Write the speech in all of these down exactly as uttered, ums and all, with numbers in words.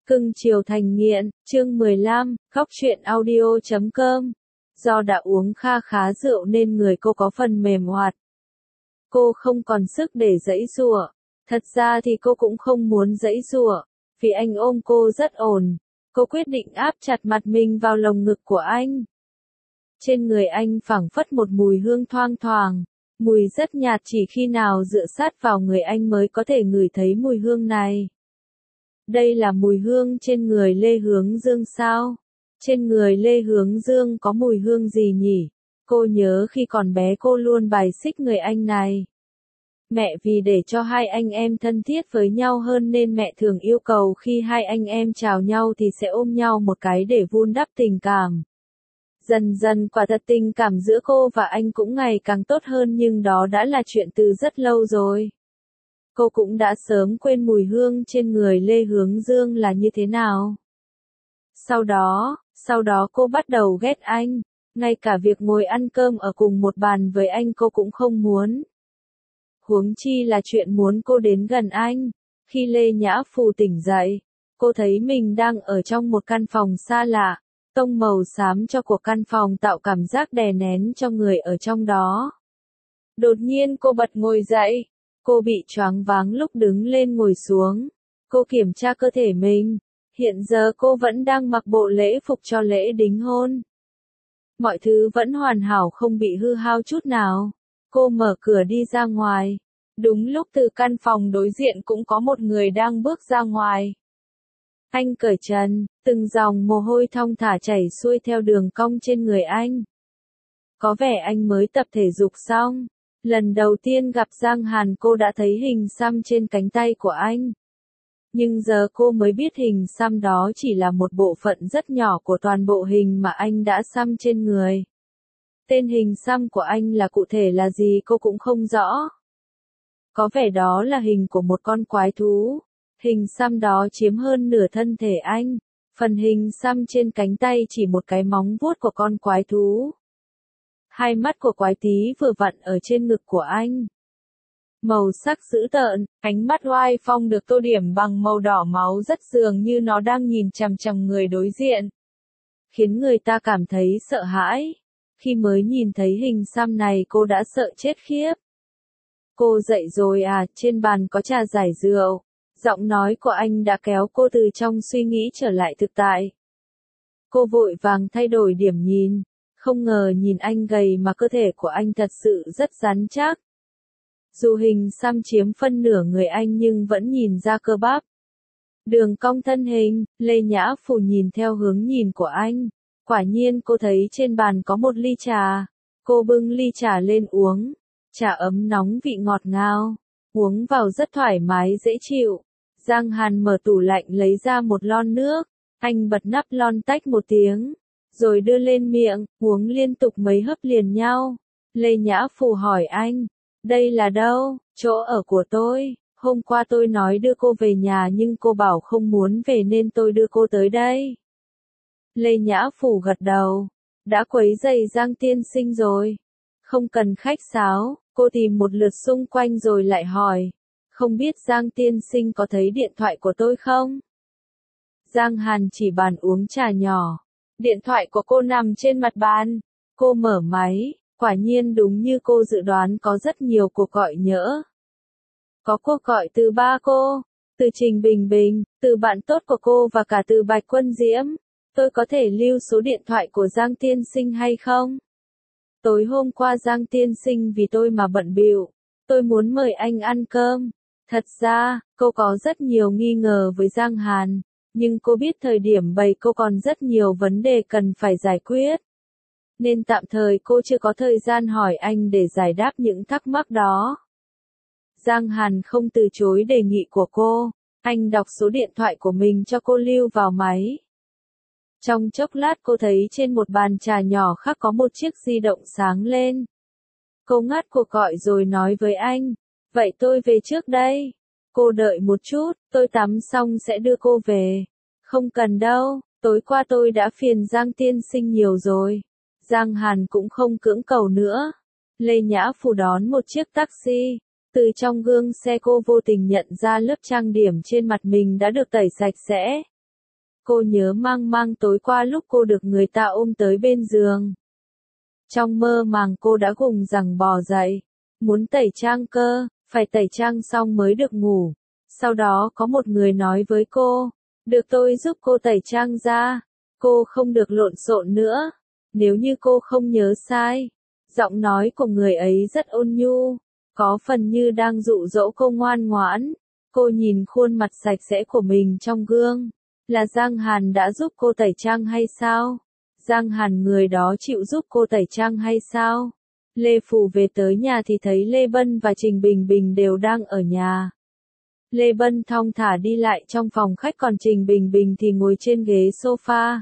Cưng chiều thành nghiện, chương mười lăm, khóc chuyện audio chấm com. Do đã uống kha khá rượu nên người cô có phần mềm oặt. Cô không còn sức để giãy giụa. Thật ra thì cô cũng không muốn giãy giụa, vì anh ôm cô rất ổn. Cô quyết định áp chặt mặt mình vào lồng ngực của anh. Trên người anh phảng phất một mùi hương thoang thoảng, mùi rất nhạt, chỉ khi nào dựa sát vào người anh mới có thể ngửi thấy mùi hương này. Đây là mùi hương trên người Lê Hướng Dương sao? Trên người Lê Hướng Dương có mùi hương gì nhỉ? Cô nhớ khi còn bé cô luôn bài xích người anh này. Mẹ vì để cho hai anh em thân thiết với nhau hơn nên mẹ thường yêu cầu khi hai anh em chào nhau thì sẽ ôm nhau một cái để vun đắp tình cảm. Dần dần quả thật tình cảm giữa cô và anh cũng ngày càng tốt hơn, nhưng đó đã là chuyện từ rất lâu rồi. Cô cũng đã sớm quên mùi hương trên người Lê Hướng Dương là như thế nào. Sau đó, sau đó cô bắt đầu ghét anh, ngay cả việc ngồi ăn cơm ở cùng một bàn với anh cô cũng không muốn. Huống chi là chuyện muốn cô đến gần anh. Khi Lê Nhã Phù tỉnh dậy, cô thấy mình đang ở trong một căn phòng xa lạ, tông màu xám cho của căn phòng tạo cảm giác đè nén cho người ở trong đó. Đột nhiên cô bật ngồi dậy. Cô bị choáng váng lúc đứng lên ngồi xuống. Cô kiểm tra cơ thể mình. Hiện giờ cô vẫn đang mặc bộ lễ phục cho lễ đính hôn. Mọi thứ vẫn hoàn hảo, không bị hư hao chút nào. Cô mở cửa đi ra ngoài. Đúng lúc từ căn phòng đối diện cũng có một người đang bước ra ngoài. Anh cởi trần, từng dòng mồ hôi thong thả chảy xuôi theo đường cong trên người anh. Có vẻ anh mới tập thể dục xong. Lần đầu tiên gặp Giang Hàn cô đã thấy hình xăm trên cánh tay của anh. Nhưng giờ cô mới biết hình xăm đó chỉ là một bộ phận rất nhỏ của toàn bộ hình mà anh đã xăm trên người. Tên hình xăm của anh là cụ thể là gì cô cũng không rõ. Có vẻ đó là hình của một con quái thú. Hình xăm đó chiếm hơn nửa thân thể anh. Phần hình xăm trên cánh tay chỉ một cái móng vuốt của con quái thú. Hai mắt của quái tí vừa vặn ở trên ngực của anh. Màu sắc dữ tợn, ánh mắt oai phong được tô điểm bằng màu đỏ máu rất dường như nó đang nhìn chằm chằm người đối diện. Khiến người ta cảm thấy sợ hãi. Khi mới nhìn thấy hình xăm này cô đã sợ chết khiếp. Cô dậy rồi à, trên bàn có trà giải rượu. Giọng nói của anh đã kéo cô từ trong suy nghĩ trở lại thực tại. Cô vội vàng thay đổi điểm nhìn. Không ngờ nhìn anh gầy mà cơ thể của anh thật sự rất rắn chắc. Dù hình xăm chiếm phân nửa người anh nhưng vẫn nhìn ra cơ bắp. Đường cong thân hình, Lê Nhã Phù nhìn theo hướng nhìn của anh. Quả nhiên cô thấy trên bàn có một ly trà. Cô bưng ly trà lên uống. Trà ấm nóng vị ngọt ngào. Uống vào rất thoải mái dễ chịu. Giang Hàn mở tủ lạnh lấy ra một lon nước. Anh bật nắp lon tách một tiếng. Rồi đưa lên miệng, uống liên tục mấy hớp liền nhau. Lê Nhã Phù hỏi anh, đây là đâu? Chỗ ở của tôi. Hôm qua tôi nói đưa cô về nhà nhưng cô bảo không muốn về nên tôi đưa cô tới đây. Lê Nhã Phù gật đầu. Đã quấy rầy Giang tiên sinh rồi. Không cần khách sáo, cô tìm một lượt xung quanh rồi lại hỏi. Không biết Giang tiên sinh có thấy điện thoại của tôi không? Giang Hàn chỉ bàn uống trà nhỏ. Điện thoại của cô nằm trên mặt bàn. Cô mở máy, quả nhiên đúng như cô dự đoán có rất nhiều cuộc gọi nhỡ. Có cuộc gọi từ ba cô, từ Trình Bình Bình, từ bạn tốt của cô và cả từ Bạch Quân Diễm. Tôi có thể lưu số điện thoại của Giang tiên sinh hay không? Tối hôm qua Giang tiên sinh vì tôi mà bận bịu. Tôi muốn mời anh ăn cơm. Thật ra, cô có rất nhiều nghi ngờ với Giang Hàn. Nhưng cô biết thời điểm bày cô còn rất nhiều vấn đề cần phải giải quyết. Nên tạm thời cô chưa có thời gian hỏi anh để giải đáp những thắc mắc đó. Giang Hàn không từ chối đề nghị của cô. Anh đọc số điện thoại của mình cho cô lưu vào máy. Trong chốc lát cô thấy trên một bàn trà nhỏ khác có một chiếc di động sáng lên. Cô ngắt cuộc gọi rồi nói với anh. Vậy tôi về trước đây. Cô đợi một chút, tôi tắm xong sẽ đưa cô về. Không cần đâu, tối qua tôi đã phiền Giang tiên sinh nhiều rồi. Giang Hàn cũng không cưỡng cầu nữa. Lê Nhã Phù đón một chiếc taxi. Từ trong gương xe cô vô tình nhận ra lớp trang điểm trên mặt mình đã được tẩy sạch sẽ. Cô nhớ mang mang tối qua lúc cô được người ta ôm tới bên giường. Trong mơ màng cô đã gùng rằng bò dậy. Muốn tẩy trang cơ, phải tẩy trang xong mới được ngủ. Sau đó có một người nói với cô, được tôi giúp cô tẩy trang ra. Cô không được lộn xộn nữa. Nếu như cô không nhớ sai, giọng nói của người ấy rất ôn nhu, có phần như đang dụ dỗ cô ngoan ngoãn. Cô nhìn khuôn mặt sạch sẽ của mình trong gương. Là Giang Hàn đã giúp cô tẩy trang hay sao? Giang Hàn người đó chịu giúp cô tẩy trang hay sao? Lê Phù về tới nhà thì thấy Lê Bân và Trình Bình Bình đều đang ở nhà. Lê Bân thong thả đi lại trong phòng khách, còn Trình Bình Bình thì ngồi trên ghế sofa.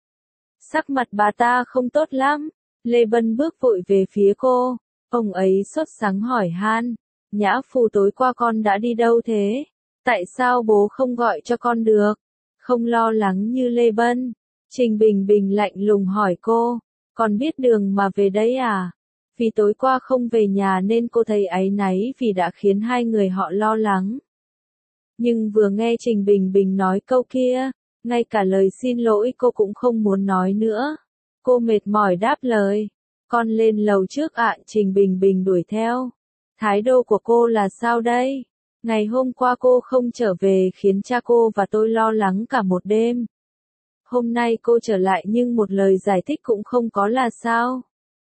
Sắc mặt bà ta không tốt lắm. Lê Bân bước vội về phía cô. Ông ấy sốt sắng hỏi han. Nhã Phù, tối qua con đã đi đâu thế? Tại sao bố không gọi cho con được? Không lo lắng như Lê Bân. Trình Bình Bình lạnh lùng hỏi cô. Con biết đường mà về đấy à? Vì tối qua không về nhà nên cô thấy áy náy vì đã khiến hai người họ lo lắng. Nhưng vừa nghe Trình Bình Bình nói câu kia, ngay cả lời xin lỗi cô cũng không muốn nói nữa. Cô mệt mỏi đáp lời. Con lên lầu trước ạ. Trình Bình Bình đuổi theo. Thái độ của cô là sao đây? Ngày hôm qua cô không trở về khiến cha cô và tôi lo lắng cả một đêm. Hôm nay cô trở lại nhưng một lời giải thích cũng không có là sao?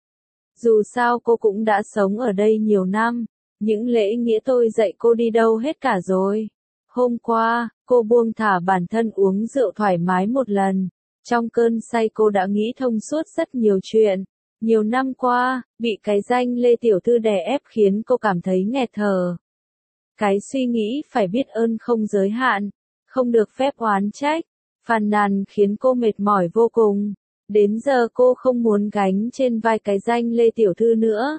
Dù sao cô cũng đã sống ở đây nhiều năm, những lễ nghĩa tôi dạy cô đi đâu hết cả rồi. Hôm qua, cô buông thả bản thân uống rượu thoải mái một lần. Trong cơn say cô đã nghĩ thông suốt rất nhiều chuyện. Nhiều năm qua, bị cái danh Lê Tiểu Thư đè ép khiến cô cảm thấy nghẹt thở. Cái suy nghĩ phải biết ơn không giới hạn, không được phép oán trách, phàn nàn khiến cô mệt mỏi vô cùng. Đến giờ cô không muốn gánh trên vai cái danh Lê Tiểu Thư nữa.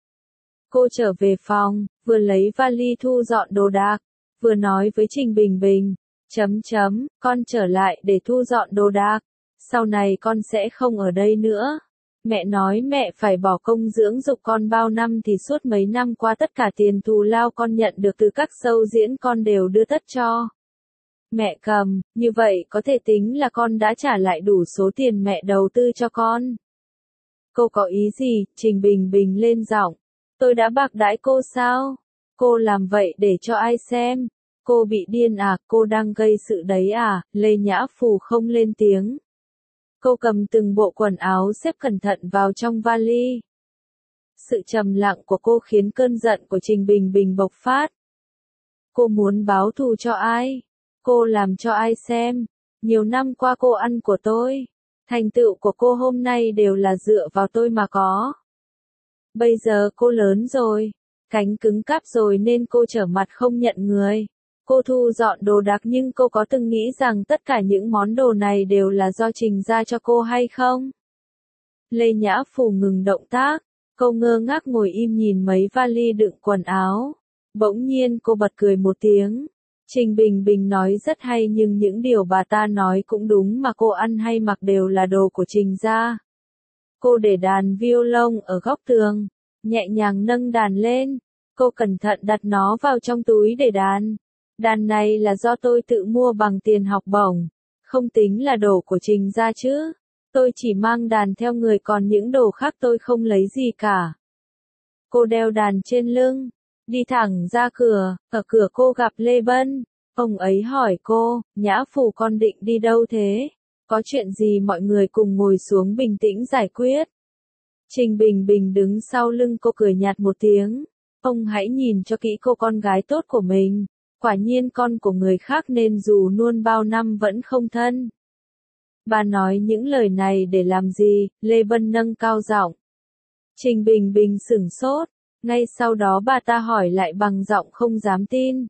Cô trở về phòng, vừa lấy vali thu dọn đồ đạc, vừa nói với Trình Bình Bình, chấm chấm, con trở lại để thu dọn đồ đạc, sau này con sẽ không ở đây nữa. Mẹ nói mẹ phải bỏ công dưỡng dục con bao năm thì suốt mấy năm qua tất cả tiền thù lao con nhận được từ các show diễn con đều đưa tất cho mẹ cầm, như vậy có thể tính là con đã trả lại đủ số tiền mẹ đầu tư cho con. Cô có ý gì? Trình Bình Bình lên giọng. Tôi đã bạc đãi cô sao? Cô làm vậy để cho ai xem? Cô bị điên à? Cô đang gây sự đấy à? Lê Nhã Phù không lên tiếng. Cô cầm từng bộ quần áo xếp cẩn thận vào trong vali. Sự trầm lặng của cô khiến cơn giận của Trình Bình Bình bộc phát. Cô muốn báo thù cho ai? Cô làm cho ai xem? Nhiều năm qua cô ăn của tôi. Thành tựu của cô hôm nay đều là dựa vào tôi mà có. Bây giờ cô lớn rồi, cánh cứng cáp rồi nên cô trở mặt không nhận người. Cô thu dọn đồ đạc nhưng cô có từng nghĩ rằng tất cả những món đồ này đều là do Trình ra cho cô hay không? Lê Nhã Phù ngừng động tác, cô ngơ ngác ngồi im nhìn mấy vali đựng quần áo. Bỗng nhiên cô bật cười một tiếng. Trình Bình Bình nói rất hay nhưng những điều bà ta nói cũng đúng mà, cô ăn hay mặc đều là đồ của Trình ra. Cô để đàn violon ở góc tường, nhẹ nhàng nâng đàn lên. Cô cẩn thận đặt nó vào trong túi để đàn. Đàn này là do tôi tự mua bằng tiền học bổng, không tính là đồ của Trình ra chứ. Tôi chỉ mang đàn theo người, còn những đồ khác tôi không lấy gì cả. Cô đeo đàn trên lưng, đi thẳng ra cửa. Ở cửa cô gặp Lê Bân. Ông ấy hỏi cô, Nhã Phù con định đi đâu thế? Có chuyện gì? Mọi người cùng ngồi xuống bình tĩnh giải quyết. Trình Bình Bình đứng sau lưng cô cười nhạt một tiếng. Ông hãy nhìn cho kỹ cô con gái tốt của mình. Quả nhiên con của người khác nên dù nuôn bao năm vẫn không thân. Bà nói những lời này để làm gì? Lê Bân nâng cao giọng. Trình Bình Bình sửng sốt. Ngay sau đó bà ta hỏi lại bằng giọng không dám tin.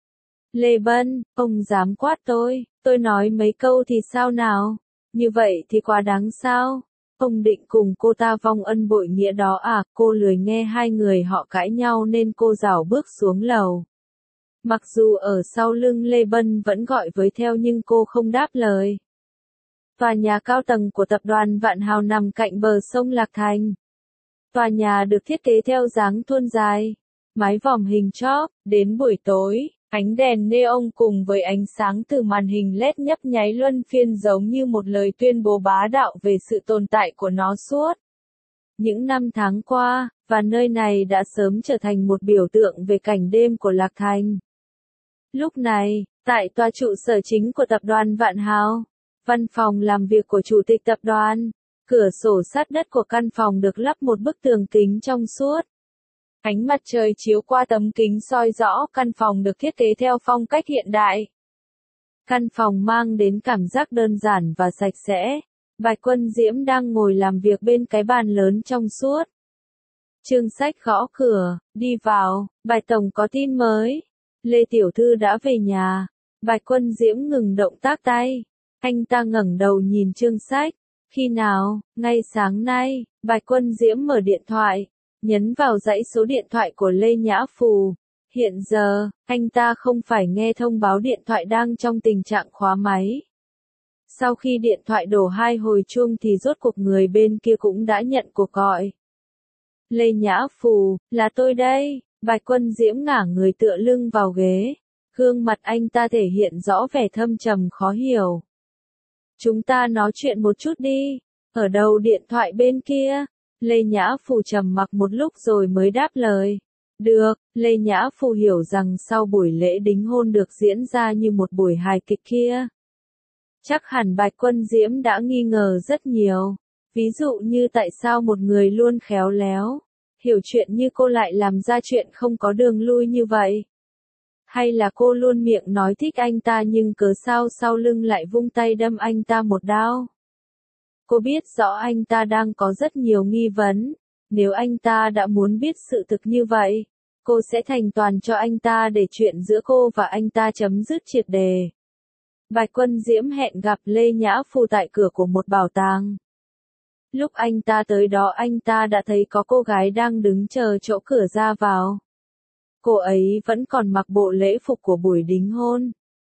Lê Bân, ông dám quát tôi, tôi nói mấy câu thì sao nào? Như vậy thì quá đáng sao? Ông định cùng cô ta vong ân bội nghĩa đó à? Cô lười nghe hai người họ cãi nhau nên cô rảo bước xuống lầu. Mặc dù ở sau lưng Lê Bân vẫn gọi với theo nhưng cô không đáp lời. Tòa nhà cao tầng của tập đoàn Vạn Hào nằm cạnh bờ sông Lạc Thành. Tòa nhà được thiết kế theo dáng thuôn dài, mái vòm hình chóp. Đến buổi tối, Ánh đèn neon cùng với ánh sáng từ màn hình led nhấp nháy luân phiên giống như một lời tuyên bố bá đạo về sự tồn tại của nó suốt những năm tháng qua, và nơi này đã sớm trở thành một biểu tượng về cảnh đêm của Lạc Thành. Lúc này, tại tòa trụ sở chính của tập đoàn Vạn Hào, văn phòng làm việc của chủ tịch tập đoàn, cửa sổ sát đất của căn phòng được lắp một bức tường kính trong suốt. Ánh mặt trời chiếu qua tấm kính soi rõ căn phòng được thiết kế theo phong cách hiện đại. Căn phòng mang đến cảm giác đơn giản và sạch sẽ. Bạch Quân Diễm đang ngồi làm việc bên cái bàn lớn trong suốt. Trương Sách gõ cửa, đi vào, Bạch Tổng có tin mới. Lê Tiểu Thư đã về nhà. Bạch Quân Diễm ngừng động tác tay. Anh ta ngẩng đầu nhìn Trương Sách. Khi nào? Ngay sáng nay, Bạch Quân Diễm mở điện thoại, nhấn vào dãy số điện thoại của Lê Nhã Phù. Hiện giờ, anh ta không phải nghe thông báo điện thoại đang trong tình trạng khóa máy. Sau khi điện thoại đổ hai hồi chuông thì rốt cuộc người bên kia cũng đã nhận cuộc gọi. Lê Nhã Phù, là tôi đây. Bạch Quân Diễm ngả người tựa lưng vào ghế. Gương mặt anh ta thể hiện rõ vẻ thâm trầm khó hiểu. Chúng ta nói chuyện một chút đi. Ở đầu điện thoại bên kia? Lê Nhã Phù trầm mặc một lúc rồi mới đáp lời. Được, Lê Nhã Phù hiểu rằng sau buổi lễ đính hôn được diễn ra như một buổi hài kịch kia, chắc hẳn Bạch Quân Diễm đã nghi ngờ rất nhiều. Ví dụ như tại sao một người luôn khéo léo, hiểu chuyện như cô lại làm ra chuyện không có đường lui như vậy. Hay là cô luôn miệng nói thích anh ta nhưng cớ sao sau lưng lại vung tay đâm anh ta một đao. Cô biết rõ anh ta đang có rất nhiều nghi vấn. Nếu anh ta đã muốn biết sự thực như vậy, cô sẽ thành toàn cho anh ta để chuyện giữa cô và anh ta chấm dứt triệt đề. Bạch Quân Diễm hẹn gặp Lê Nhã Phù tại cửa của một bảo tàng. Lúc anh ta tới đó anh ta đã thấy có cô gái đang đứng chờ chỗ cửa ra vào. Cô ấy vẫn còn mặc bộ lễ phục của buổi đính hôn.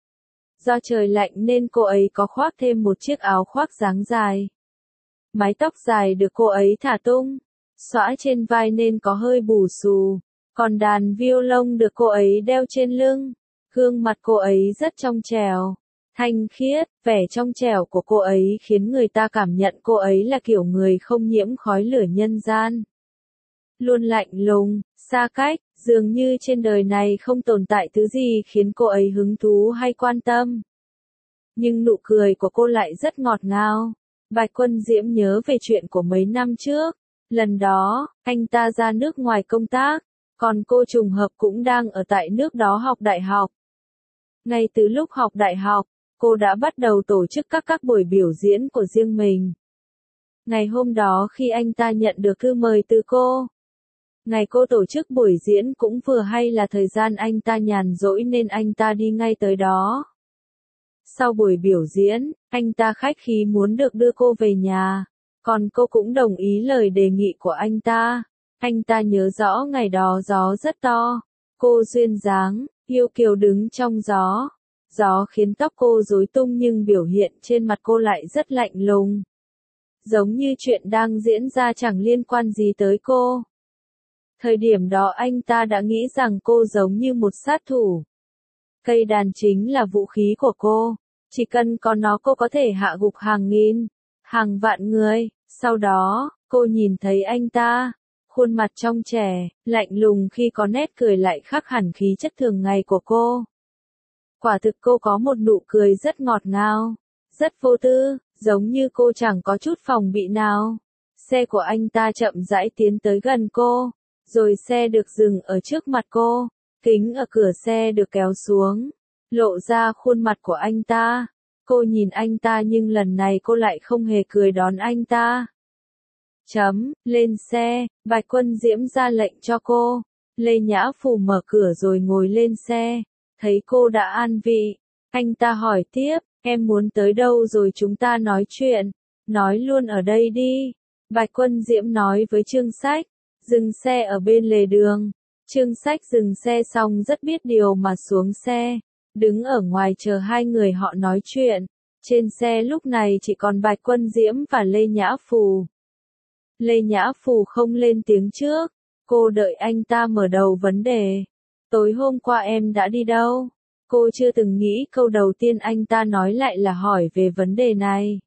Do trời lạnh nên cô ấy có khoác thêm một chiếc áo khoác dáng dài. Mái tóc dài được cô ấy thả tung, xõa trên vai nên có hơi bù xù. Còn đàn violon được cô ấy đeo trên lưng. Gương mặt cô ấy rất trong trẻo, thanh khiết, vẻ trong trẻo của cô ấy khiến người ta cảm nhận cô ấy là kiểu người không nhiễm khói lửa nhân gian. Luôn lạnh lùng, xa cách, dường như trên đời này không tồn tại thứ gì khiến cô ấy hứng thú hay quan tâm. Nhưng nụ cười của cô lại rất ngọt ngào. Bạch Quân Diễm nhớ về chuyện của mấy năm trước. Lần đó, anh ta ra nước ngoài công tác, còn cô trùng hợp cũng đang ở tại nước đó học đại học. Ngay từ lúc học đại học, cô đã bắt đầu tổ chức các các buổi biểu diễn của riêng mình. Ngày hôm đó khi anh ta nhận được thư mời từ cô, ngày cô tổ chức buổi diễn cũng vừa hay là thời gian anh ta nhàn rỗi nên anh ta đi ngay tới đó. Sau buổi biểu diễn, anh ta khách khí muốn được đưa cô về nhà, còn cô cũng đồng ý lời đề nghị của anh ta. Anh ta nhớ rõ ngày đó gió rất to, cô duyên dáng, yêu kiều đứng trong gió. Gió khiến tóc cô rối tung nhưng biểu hiện trên mặt cô lại rất lạnh lùng. Giống như chuyện đang diễn ra chẳng liên quan gì tới cô. Thời điểm đó anh ta đã nghĩ rằng cô giống như một sát thủ. Cây đàn chính là vũ khí của cô. Chỉ cần có nó cô có thể hạ gục hàng nghìn, hàng vạn người. Sau đó, cô nhìn thấy anh ta. Khuôn mặt trong trẻ, lạnh lùng khi có nét cười lại khác hẳn khí chất thường ngày của cô. Quả thực cô có một nụ cười rất ngọt ngào, rất vô tư, giống như cô chẳng có chút phòng bị nào. Xe của anh ta chậm rãi tiến tới gần cô, rồi xe được dừng ở trước mặt cô, kính ở cửa xe được kéo xuống, lộ ra khuôn mặt của anh ta. Cô nhìn anh ta nhưng lần này cô lại không hề cười đón anh ta. Chấm, lên xe, Bạch Quân Diễm ra lệnh cho cô. Lê Nhã Phù mở cửa rồi ngồi lên xe. Thấy cô đã an vị, anh ta hỏi tiếp, em muốn tới đâu rồi chúng ta nói chuyện, nói luôn ở đây đi. Bạch Quân Diễm nói với Trương Sách, dừng xe ở bên lề đường. Trương Sách dừng xe xong rất biết điều mà xuống xe, đứng ở ngoài chờ hai người họ nói chuyện. Trên xe lúc này chỉ còn Bạch Quân Diễm và Lê Nhã Phù. Lê Nhã Phù không lên tiếng trước, cô đợi anh ta mở đầu vấn đề. Tối hôm qua em đã đi đâu? Cô chưa từng nghĩ câu đầu tiên anh ta nói lại là hỏi về vấn đề này.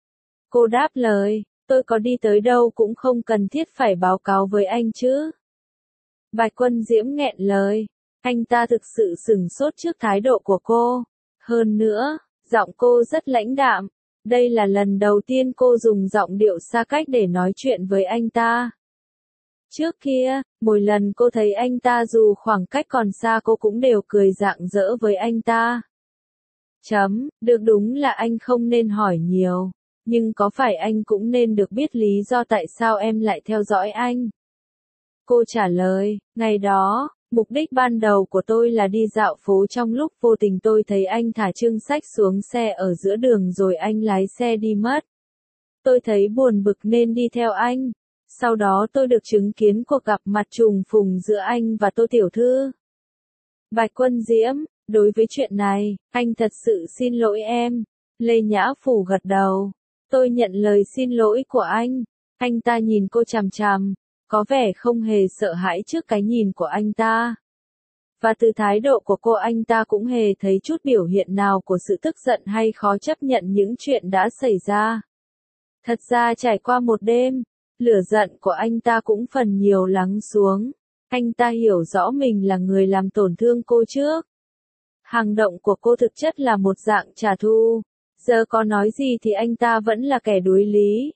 Cô đáp lời, tôi có đi tới đâu cũng không cần thiết phải báo cáo với anh chứ. Bạch Quân Diễm nghẹn lời, anh ta thực sự sửng sốt trước thái độ của cô. Hơn nữa, giọng cô rất lãnh đạm. Đây là lần đầu tiên cô dùng giọng điệu xa cách để nói chuyện với anh ta. Trước kia, mỗi lần cô thấy anh ta dù khoảng cách còn xa cô cũng đều cười rạng rỡ với anh ta. Chấm, được đúng là anh không nên hỏi nhiều. Nhưng có phải anh cũng nên được biết lý do tại sao em lại theo dõi anh? Cô trả lời, ngày đó, mục đích ban đầu của tôi là đi dạo phố trong lúc vô tình tôi thấy anh thả chưng sách xuống xe ở giữa đường rồi anh lái xe đi mất. Tôi thấy buồn bực nên đi theo anh. Sau đó tôi được chứng kiến cuộc gặp mặt trùng phùng giữa anh và Tô Tiểu Thư. Bạch Quân Diễm, đối với chuyện này, anh thật sự xin lỗi em. Lê Nhã Phủ gật đầu. Tôi nhận lời xin lỗi của anh. Anh ta nhìn cô chằm chằm, có vẻ không hề sợ hãi trước cái nhìn của anh ta. Và từ thái độ của cô anh ta cũng hề thấy chút biểu hiện nào của sự tức giận hay khó chấp nhận những chuyện đã xảy ra. Thật ra trải qua một đêm, lửa giận của anh ta cũng phần nhiều lắng xuống. Anh ta hiểu rõ mình là người làm tổn thương cô trước. Hành động của cô thực chất là một dạng trả thù. Giờ có nói gì thì anh ta vẫn là kẻ đối lý.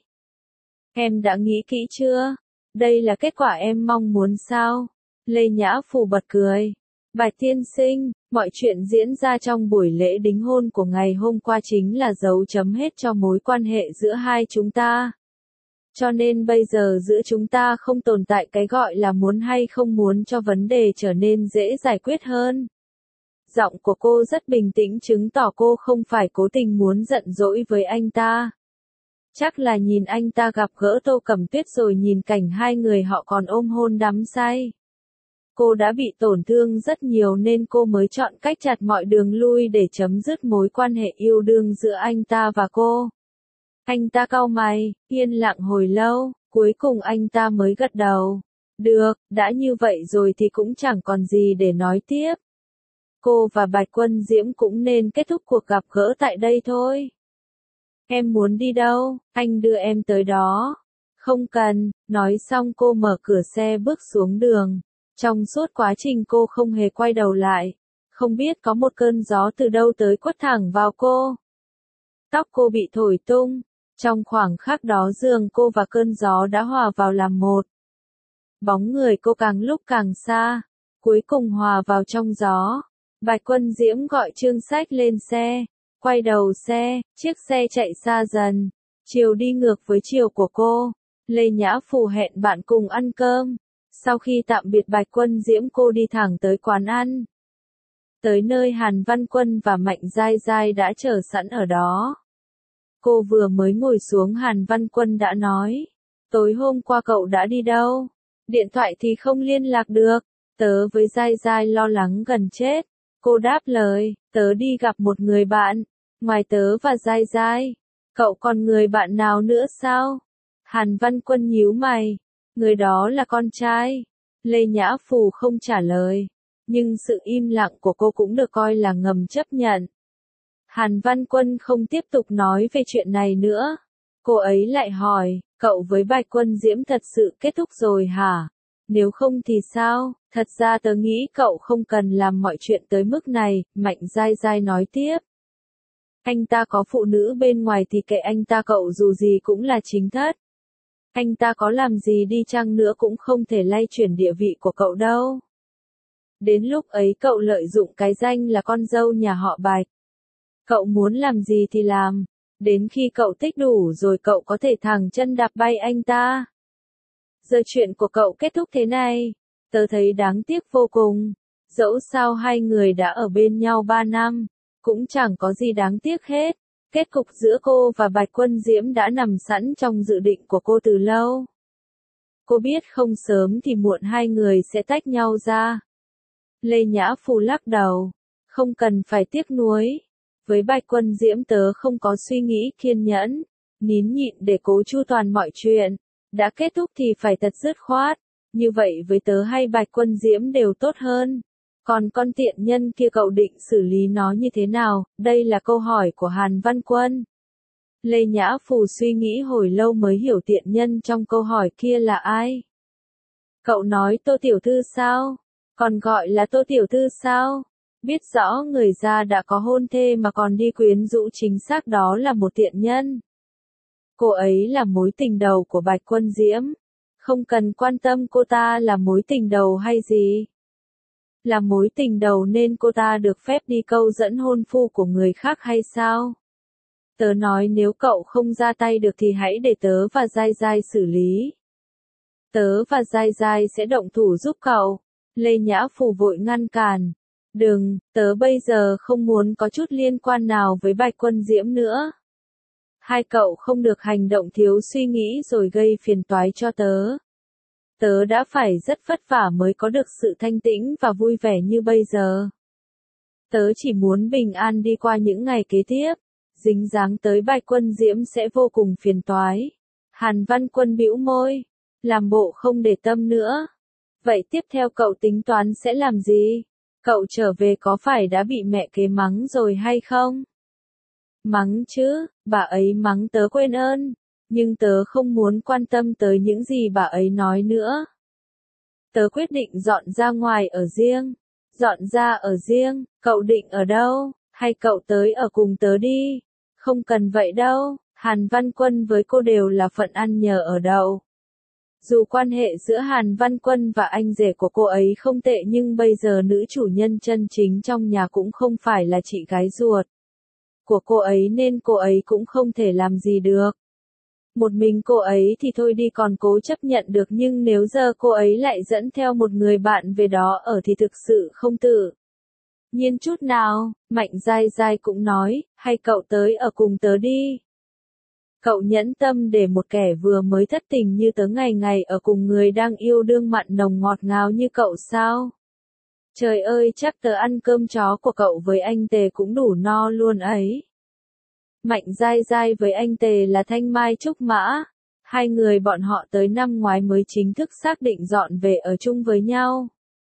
Em đã nghĩ kỹ chưa? Đây là kết quả em mong muốn sao? Lê Nhã Phủ bật cười. Bạch tiên sinh, mọi chuyện diễn ra trong buổi lễ đính hôn của ngày hôm qua chính là dấu chấm hết cho mối quan hệ giữa hai chúng ta. Cho nên bây giờ giữa chúng ta không tồn tại cái gọi là muốn hay không muốn cho vấn đề trở nên dễ giải quyết hơn. Giọng của cô rất bình tĩnh chứng tỏ cô không phải cố tình muốn giận dỗi với anh ta. Chắc là nhìn anh ta gặp gỡ Tô Cẩm Tuyết rồi nhìn cảnh hai người họ còn ôm hôn đắm say. Cô đã bị tổn thương rất nhiều nên cô mới chọn cách chặt mọi đường lui để chấm dứt mối quan hệ yêu đương giữa anh ta và cô. Anh ta cau mày, yên lặng hồi lâu, cuối cùng anh ta mới gật đầu. Được, đã như vậy rồi thì cũng chẳng còn gì để nói tiếp. Cô và Bạch Quân Diễm cũng nên kết thúc cuộc gặp gỡ tại đây thôi. Em muốn đi đâu, anh đưa em tới đó. Không cần, nói xong cô mở cửa xe bước xuống đường. Trong suốt quá trình cô không hề quay đầu lại. Không biết có một cơn gió từ đâu tới quất thẳng vào cô. Tóc cô bị thổi tung. Trong khoảng khắc đó giường cô và cơn gió đã hòa vào làm một. Bóng người cô càng lúc càng xa. Cuối cùng hòa vào trong gió. Bạch Quân Diễm gọi Trương Sách lên xe. Quay đầu xe, chiếc xe chạy xa dần. Chiều đi ngược với chiều của cô. Lê Nhã Phủ hẹn bạn cùng ăn cơm. Sau khi tạm biệt Bạch Quân Diễm cô đi thẳng tới quán ăn. Tới nơi Hàn Văn Quân và Mạnh Giai Giai đã chờ sẵn ở đó. Cô vừa mới ngồi xuống Hàn Văn Quân đã nói. Tối hôm qua cậu đã đi đâu? Điện thoại thì không liên lạc được. Tớ với Giai Giai lo lắng gần chết. Cô đáp lời, tớ đi gặp một người bạn. Ngoài tớ và Giai Giai, cậu còn người bạn nào nữa sao? Hàn Văn Quân nhíu mày. Người đó là con trai. Lê Nhã Phủ không trả lời. Nhưng sự im lặng của cô cũng được coi là ngầm chấp nhận. Hàn Văn Quân không tiếp tục nói về chuyện này nữa. Cô ấy lại hỏi, cậu với Bạch Quân Diễm thật sự kết thúc rồi hả? Nếu không thì sao? Thật ra tớ nghĩ cậu không cần làm mọi chuyện tới mức này, Mạnh Giai Giai nói tiếp. Anh ta có phụ nữ bên ngoài thì kệ anh ta, cậu dù gì cũng là chính thất. Anh ta có làm gì đi chăng nữa cũng không thể lay chuyển địa vị của cậu đâu. Đến lúc ấy cậu lợi dụng cái danh là con dâu nhà họ Bạch. Cậu muốn làm gì thì làm. Đến khi cậu tích đủ rồi cậu có thể thẳng chân đạp bay anh ta. Giờ chuyện của cậu kết thúc thế này. Tớ thấy đáng tiếc vô cùng. Dẫu sao hai người đã ở bên nhau ba năm. Cũng chẳng có gì đáng tiếc hết. Kết cục giữa cô và Bạch Quân Diễm đã nằm sẵn trong dự định của cô từ lâu. Cô biết không sớm thì muộn hai người sẽ tách nhau ra. Lê Nhã Phủ lắc đầu. Không cần phải tiếc nuối. Với Bạch Quân Diễm tớ không có suy nghĩ kiên nhẫn. Nín nhịn để cố chu toàn mọi chuyện. Đã kết thúc thì phải thật dứt khoát. Như vậy với tớ hay Bạch Quân Diễm đều tốt hơn. Còn con tiện nhân kia cậu định xử lý nó như thế nào? Đây là câu hỏi của Hàn Văn Quân. Lê Nhã Phù suy nghĩ hồi lâu mới hiểu tiện nhân trong câu hỏi kia là ai. Cậu nói Tô Tiểu Thư sao? Còn gọi là Tô Tiểu Thư sao? Biết rõ người ra đã có hôn thê mà còn đi quyến rũ, chính xác đó là một tiện nhân. Cô ấy là mối tình đầu của Bạch Quân Diễm. Không cần quan tâm cô ta là mối tình đầu hay gì. Là mối tình đầu nên cô ta được phép đi câu dẫn hôn phu của người khác hay sao? Tớ nói nếu cậu không ra tay được thì hãy để tớ và Giai Giai xử lý. Tớ và Giai Giai sẽ động thủ giúp cậu. Lê Nhã Phù vội ngăn cản. Đừng, tớ bây giờ không muốn có chút liên quan nào với Bạch Quân Diễm nữa. Hai cậu không được hành động thiếu suy nghĩ rồi gây phiền toái cho tớ. Tớ đã phải rất vất vả mới có được sự thanh tĩnh và vui vẻ như bây giờ. Tớ chỉ muốn bình an đi qua những ngày kế tiếp. Dính dáng tới Bạch Quân Diễm sẽ vô cùng phiền toái. Hàn Văn Quân bĩu môi. Làm bộ không để tâm nữa. Vậy tiếp theo cậu tính toán sẽ làm gì? Cậu trở về có phải đã bị mẹ kế mắng rồi hay không? Mắng chứ, bà ấy mắng tớ quên ơn. Nhưng tớ không muốn quan tâm tới những gì bà ấy nói nữa. Tớ quyết định dọn ra ngoài ở riêng. Dọn ra ở riêng, cậu định ở đâu? Hay cậu tới ở cùng tớ đi? Không cần vậy đâu, Hàn Văn Quân với cô đều là phận ăn nhờ ở đậu. Dù quan hệ giữa Hàn Văn Quân và anh rể của cô ấy không tệ nhưng bây giờ nữ chủ nhân chân chính trong nhà cũng không phải là chị gái ruột của cô ấy nên cô ấy cũng không thể làm gì được. Một mình cô ấy thì thôi đi còn cố chấp nhận được nhưng nếu giờ cô ấy lại dẫn theo một người bạn về đó ở thì thực sự không tự nhiên chút nào. Mạnh Giai Giai cũng nói, hay cậu tới ở cùng tớ đi. Cậu nhẫn tâm để một kẻ vừa mới thất tình như tớ ngày ngày ở cùng người đang yêu đương mặn nồng ngọt ngào như cậu sao? Trời ơi chắc tớ ăn cơm chó của cậu với anh Tề cũng đủ no luôn ấy. Mạnh Giai Giai với anh Tề là thanh mai trúc mã. Hai người bọn họ tới năm ngoái mới chính thức xác định dọn về ở chung với nhau.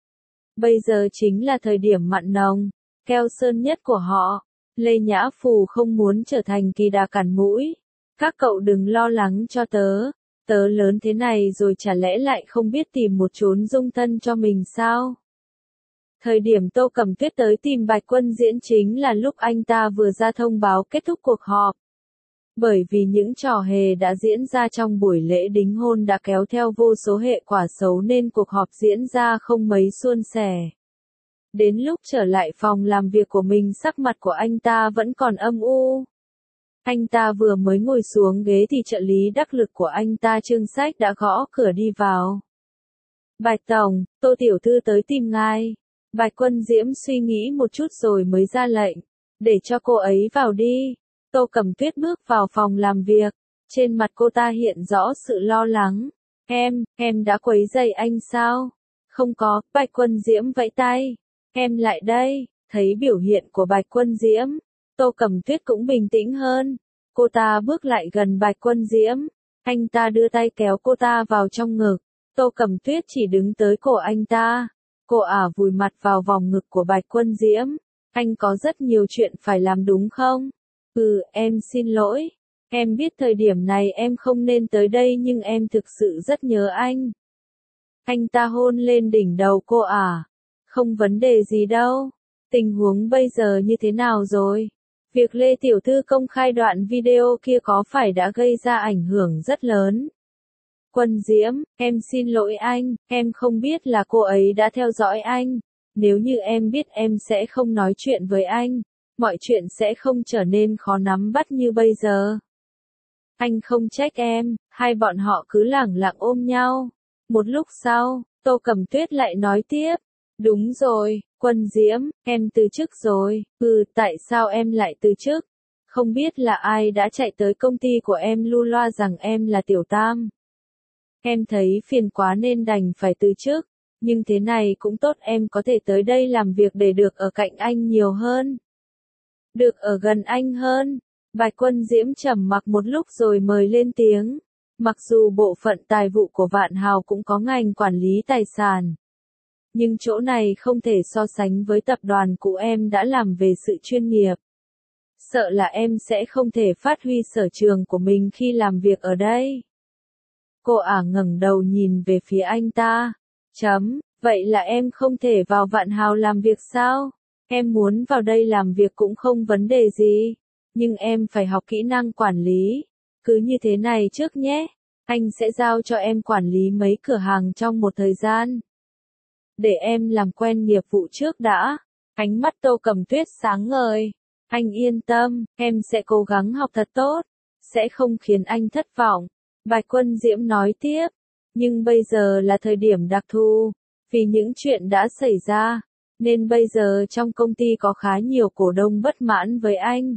Bây giờ chính là thời điểm mặn nồng, keo sơn nhất của họ. Lê Nhã Phù không muốn trở thành kỳ đà cản mũi. Các cậu đừng lo lắng cho tớ. Tớ lớn thế này rồi chả lẽ lại không biết tìm một chốn dung thân cho mình sao? Thời điểm Tô Cẩm Tuyết tới tìm Bạch Quân Diễn chính là lúc anh ta vừa ra thông báo kết thúc cuộc họp. Bởi vì những trò hề đã diễn ra trong buổi lễ đính hôn đã kéo theo vô số hệ quả xấu nên cuộc họp diễn ra không mấy suôn sẻ. Đến lúc trở lại phòng làm việc của mình sắc mặt của anh ta vẫn còn âm u. Anh ta vừa mới ngồi xuống ghế thì trợ lý đắc lực của anh ta Trương Sách đã gõ cửa đi vào. Bạch Tổng, Tô Tiểu Thư tới tìm ngài. Bạch Quân Diễm suy nghĩ một chút rồi mới ra lệnh. Để cho cô ấy vào đi. Tô Cẩm Tuyết bước vào phòng làm việc. Trên mặt cô ta hiện rõ sự lo lắng. Em, em đã quấy rầy anh sao? Không có, Bạch Quân Diễm vẫy tay. Em lại đây. Thấy biểu hiện của Bạch Quân Diễm. Tô Cẩm Tuyết cũng bình tĩnh hơn. Cô ta bước lại gần Bạch Quân Diễm. Anh ta đưa tay kéo cô ta vào trong ngực. Tô Cẩm Tuyết chỉ đứng tới cổ anh ta. Cô ả vùi mặt vào vòng ngực của Bạch Quân Diễm. Anh có rất nhiều chuyện phải làm đúng không? Ừ, em xin lỗi. Em biết thời điểm này em không nên tới đây nhưng em thực sự rất nhớ anh. Anh ta hôn lên đỉnh đầu cô ả. Không vấn đề gì đâu. Tình huống bây giờ như thế nào rồi? Việc Lê Tiểu Thư công khai đoạn video kia có phải đã gây ra ảnh hưởng rất lớn? Quân Diễm, em xin lỗi anh, em không biết là cô ấy đã theo dõi anh. Nếu như em biết em sẽ không nói chuyện với anh. Mọi chuyện sẽ không trở nên khó nắm bắt như bây giờ. Anh không trách em, hai bọn họ cứ lẳng lặng ôm nhau. Một lúc sau, Tô Cẩm Tuyết lại nói tiếp. Đúng rồi, Quân Diễm, em từ chức rồi. Ừ, tại sao em lại từ chức? Không biết là ai đã chạy tới công ty của em lu loa rằng em là Tiểu Tam. Em thấy phiền quá nên đành phải từ chức. Nhưng thế này cũng tốt, em có thể tới đây làm việc để được ở cạnh anh nhiều hơn. Được ở gần anh hơn. Bạch Quân Diễm trầm mặc một lúc rồi mời lên tiếng. Mặc dù bộ phận tài vụ của Vạn Hào cũng có ngành quản lý tài sản. nhưng chỗ này không thể so sánh với tập đoàn cũ em đã làm về sự chuyên nghiệp. Sợ là em sẽ không thể phát huy sở trường của mình khi làm việc ở đây. Cô ả ngẩng đầu nhìn về phía anh ta. Chấm, vậy là em không thể vào Vạn Hào làm việc sao? Em muốn vào đây làm việc cũng không vấn đề gì. Nhưng em phải học kỹ năng quản lý. Cứ như thế này trước nhé. Anh sẽ giao cho em quản lý mấy cửa hàng trong một thời gian. Để em làm quen nghiệp vụ trước đã. Ánh mắt Tô Cẩm Tuyết sáng ngời. Anh yên tâm, em sẽ cố gắng học thật tốt. Sẽ không khiến anh thất vọng. Bạch Quân Diễm nói tiếp. Nhưng bây giờ là thời điểm đặc thù. Vì những chuyện đã xảy ra. Nên bây giờ trong công ty có khá nhiều cổ đông bất mãn với anh.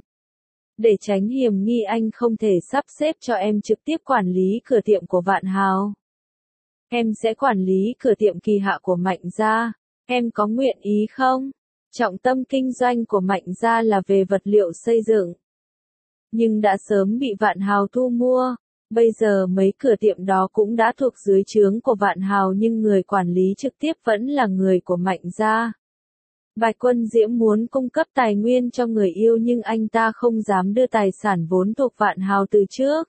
Để tránh hiểm nghi anh không thể sắp xếp cho em trực tiếp quản lý cửa tiệm của Vạn Hào. Em sẽ quản lý cửa tiệm kỳ hạ của Mạnh gia. Em có nguyện ý không? Trọng tâm kinh doanh của Mạnh gia là về vật liệu xây dựng. Nhưng đã sớm bị Vạn Hào thu mua. Bây giờ mấy cửa tiệm đó cũng đã thuộc dưới trướng của Vạn Hào nhưng người quản lý trực tiếp vẫn là người của Mạnh gia. Bạch Quân Diễm muốn cung cấp tài nguyên cho người yêu nhưng anh ta không dám đưa tài sản vốn thuộc Vạn Hào từ trước.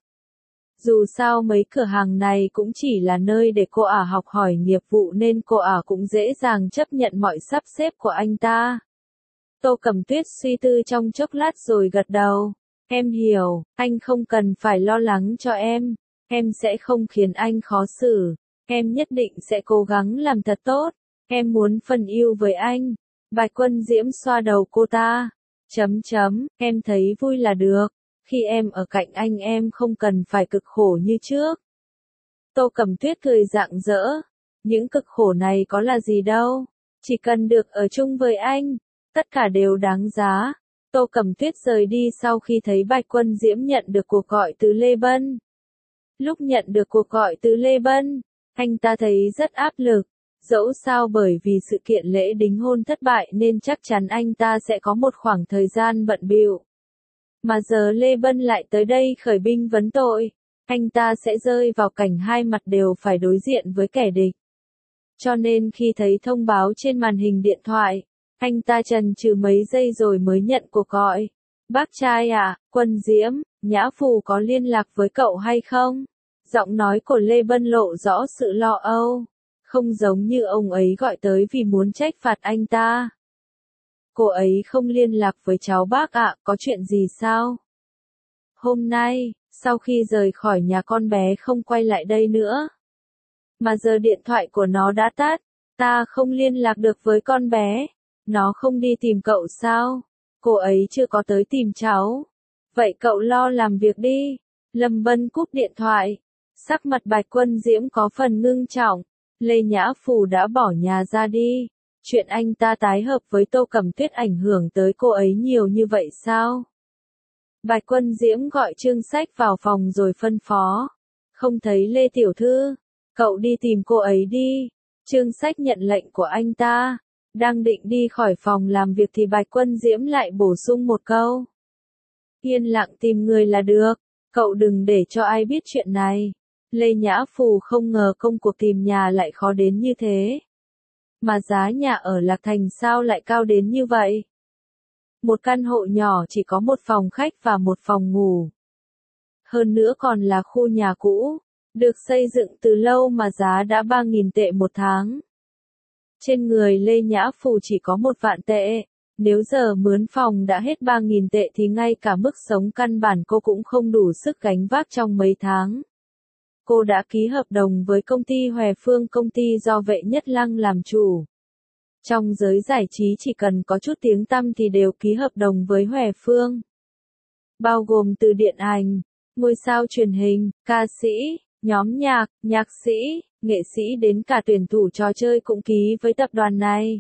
Dù sao mấy cửa hàng này cũng chỉ là nơi để cô ả học hỏi nghiệp vụ nên cô ả cũng dễ dàng chấp nhận mọi sắp xếp của anh ta. Tô Cẩm Tuyết suy tư trong chốc lát rồi gật đầu. Em hiểu, anh không cần phải lo lắng cho em. Em sẽ không khiến anh khó xử. Em nhất định sẽ cố gắng làm thật tốt. Em muốn phần yêu với anh. Bạch Quân Diễm xoa đầu cô ta. Chấm chấm, em thấy vui là được. Khi em ở cạnh anh em không cần phải cực khổ như trước. Tô Cẩm Tuyết cười rạng rỡ. Những cực khổ này có là gì đâu. Chỉ cần được ở chung với anh. Tất cả đều đáng giá. Tô Cẩm Tuyết rời đi sau khi thấy Bạch Quân Diễm nhận được cuộc gọi từ Lê Bân. Lúc nhận được cuộc gọi từ Lê Bân, anh ta thấy rất áp lực. Dẫu sao bởi vì sự kiện lễ đính hôn thất bại nên chắc chắn anh ta sẽ có một khoảng thời gian bận bịu. Mà giờ Lê Bân lại tới đây khởi binh vấn tội, anh ta sẽ rơi vào cảnh hai mặt đều phải đối diện với kẻ địch. Cho nên khi thấy thông báo trên màn hình điện thoại, anh ta chần chừ mấy giây rồi mới nhận cuộc gọi. Bác trai à, Quân Diễm, Nhã Phù có liên lạc với cậu hay không? Giọng nói của Lê Bân lộ rõ sự lo âu. Không giống như ông ấy gọi tới vì muốn trách phạt anh ta. Cô ấy không liên lạc với cháu bác ạ, có chuyện gì sao? Hôm nay, sau khi rời khỏi nhà con bé không quay lại đây nữa. Mà giờ điện thoại của nó đã tắt, ta không liên lạc được với con bé. Nó không đi tìm cậu sao? Cô ấy chưa có tới tìm cháu. Vậy cậu lo làm việc đi. Lâm Bân cúp điện thoại. Sắc mặt Bạch Quân Diễm có phần ngưng trọng. Lê Nhã Phù đã bỏ nhà ra đi. Chuyện anh ta tái hợp với Tô Cẩm Tuyết ảnh hưởng tới cô ấy nhiều như vậy sao? Bạch Quân Diễm gọi Trương Sách vào phòng rồi phân phó. Không thấy Lê Tiểu Thư. Cậu đi tìm cô ấy đi. Trương Sách nhận lệnh của anh ta. Đang định đi khỏi phòng làm việc thì Bạch Quân Diễm lại bổ sung một câu. Yên lặng tìm người là được. Cậu đừng để cho ai biết chuyện này. Lê Nhã Phù không ngờ công cuộc tìm nhà lại khó đến như thế. Mà giá nhà ở Lạc Thành sao lại cao đến như vậy? Một căn hộ nhỏ chỉ có một phòng khách và một phòng ngủ. Hơn nữa còn là khu nhà cũ, được xây dựng từ lâu mà giá đã ba nghìn tệ một tháng. Trên người Lê Nhã Phù chỉ có một vạn tệ. Nếu giờ mướn phòng đã hết ba nghìn tệ thì ngay cả mức sống căn bản cô cũng không đủ sức gánh vác trong mấy tháng. Cô đã ký hợp đồng với công ty Hòe Phương, công ty do Vệ Nhất Lăng làm chủ. Trong giới giải trí chỉ cần có chút tiếng tăm thì đều ký hợp đồng với Hòe Phương. Bao gồm từ điện ảnh, ngôi sao truyền hình, ca sĩ, nhóm nhạc, nhạc sĩ, nghệ sĩ đến cả tuyển thủ trò chơi cũng ký với tập đoàn này.